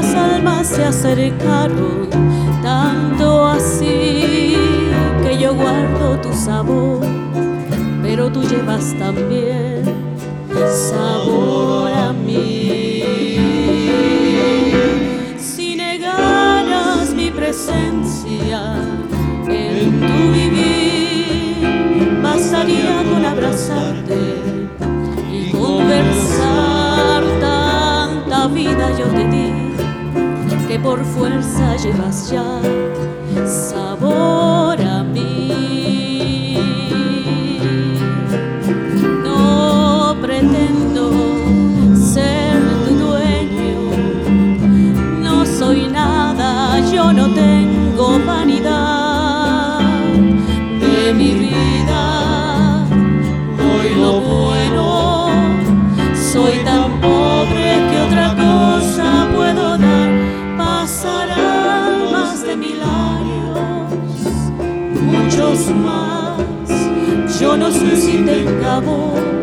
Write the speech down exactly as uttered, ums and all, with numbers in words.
Muchas almas se acercaron, tanto así que yo guardo tu sabor, pero tú llevas también sabor a mí. Si negaras mi presencia en tu vivir, bastaría con abrazarte y conversar. Tanta vida yo te di que por fuerza llevas ya sabor a mí. No pretendo ser tu dueño, no soy nada, yo no tengo vanidad de mi vida. Doy lo bueno, soy tan pobre que otra cosa puedo dar. Pasarán más de mil años, muchos más, yo no sé si tenga voz